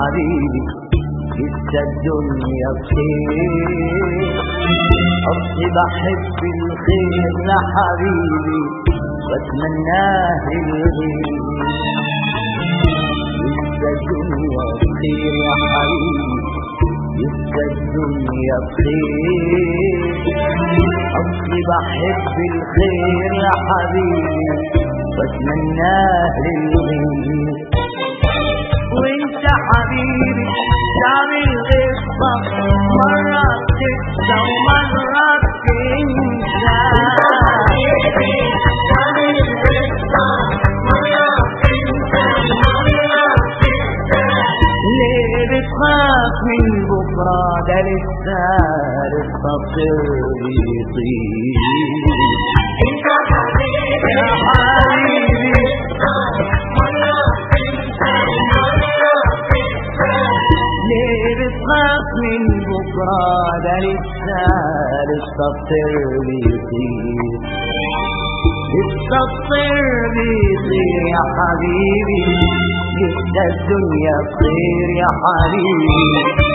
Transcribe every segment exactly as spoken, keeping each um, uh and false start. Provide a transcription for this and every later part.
حبيبي لسه الدنيا بخير. أصلي بحب الخير لحبيبي واتمناه للغير. لسه الدنيا بخير يا حبيبي لسه الدنيا بخير. أصلي بحب الخير يا حبيبي واتمناه للغير. وانت حبيبي تعمل قصة مرة تكسى ومرة تنسى. تعمل قصة مرة تنسى ومرة تنسى. ليه بتخاف من بكرة ده لسه لسه الطير بيطير. انت حبيبي يا حبيبي ليه بتخاف من بكرة ده لسه لسه الطير بيطير. لسه الطير بيطير يا حبيبي لسه الدنيا بخير يا حبيبي.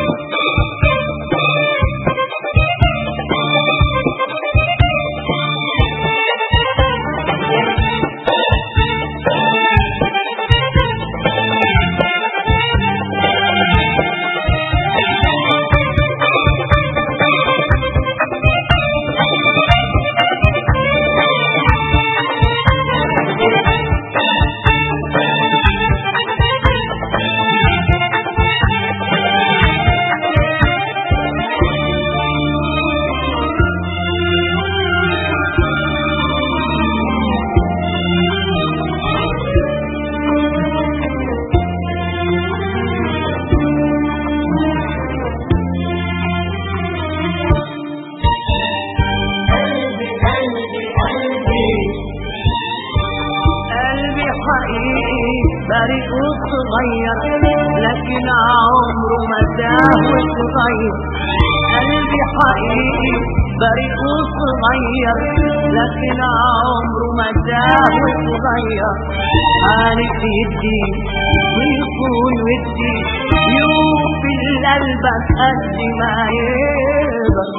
بريء صغير لكن عمره ما تاه صغير. قلبي حقيقي بريء صغير لكن عمره ما تاه صغير. عارف يدي ويكون ودي يوفي القلب قد ما يقدر.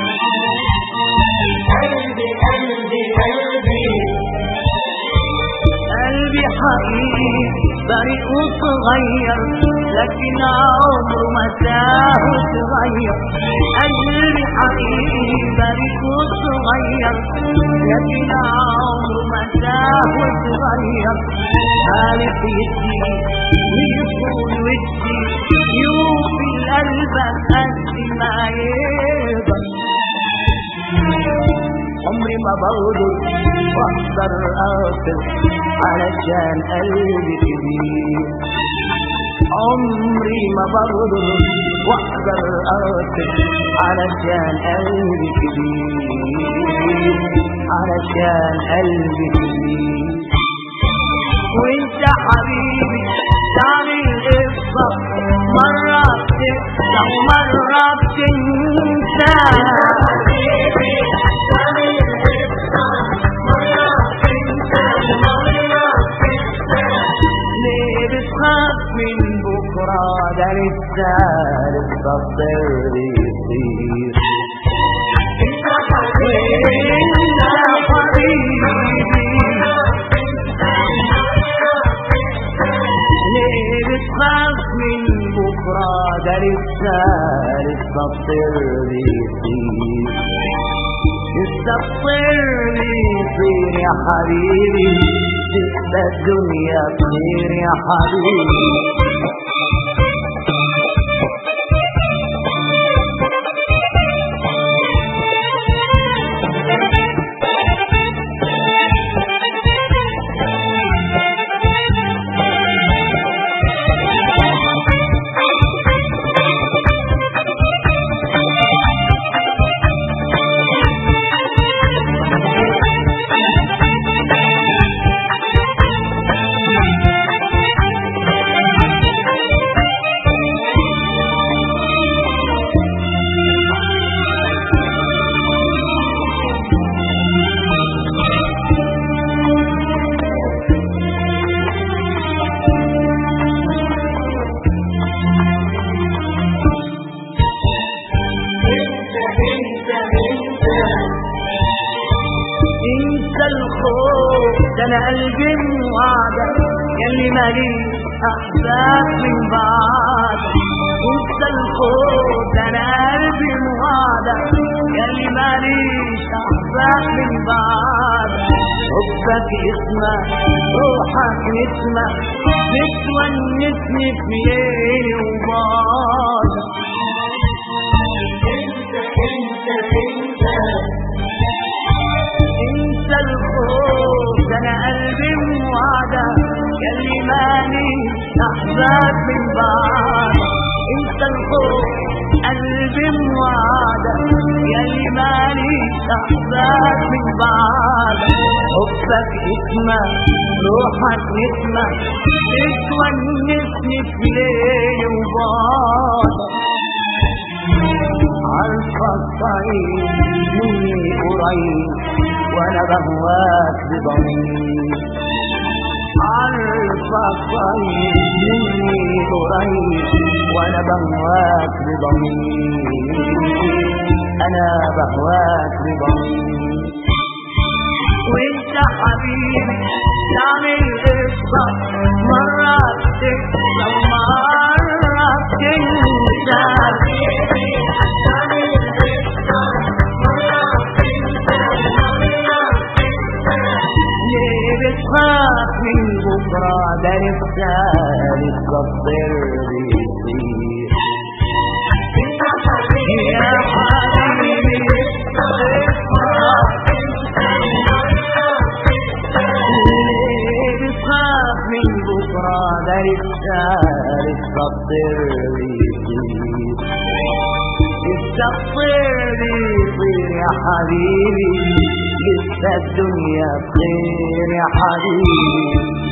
قلبي قلبي قلبي قلبي حقيقي بريء صغير لكن عمره ما تاه صغير. قلبي حقيقي بريء صغير لكن عمره ما تاه صغير. عارف يدي ويكون ودي يوفي القلب قد ما يقدر. عمري ما بقدر واقدر اقدر علشان قلبي كبير. عمري ما بقدر واقدر اقدر علشان قلبي كبير. علشان قلبي كبير. وانت حبيبي تعمل قصة مرة تكسى ومرة تنسى. ليه بتخاف من بكرة ده لسه لسه الطير بيطير. انت حبيبي ليه بتخاف من بكرة ده لسه لسه الطير بيطير. لسه الطير بيطير يا حبيبي لسه الدنيا بخير يا حبيبي. انا قلبي موعدك ياللي ماليش احباب من بعدك. انت الخوف انا قلبي موعدك ياللي ماليش احباب من بعدك. حبك اسمك روحك نسمة بتونسني في ليلي وبعدك. انت انت انت انت الخوف انا قلبي موعدك ياللي ماليش احباب من بعدك. انت الخوف قلبي موعدك ياللي ماليش احباب من بعدك. حبك اسمك روحك نسمة بتونسني في ليلي وبعدك. عارفك طريق مني قريب وانا بهواك بضمير. عارفك طريق مني قريب وانا بهواك بضمير. انا بهواك بضمير. وانت حبيبي تعمل قصة مرة تكسى ومرة تنسى. ليه بتخاف من بكرة ده لسه لسه الطير بيطير. يا حبيبي من بكرة ده لسه لسه الطير بيطير. لسه الطير بيطير يا حبيبي. لسه الدنيا بخير يا حبيبي.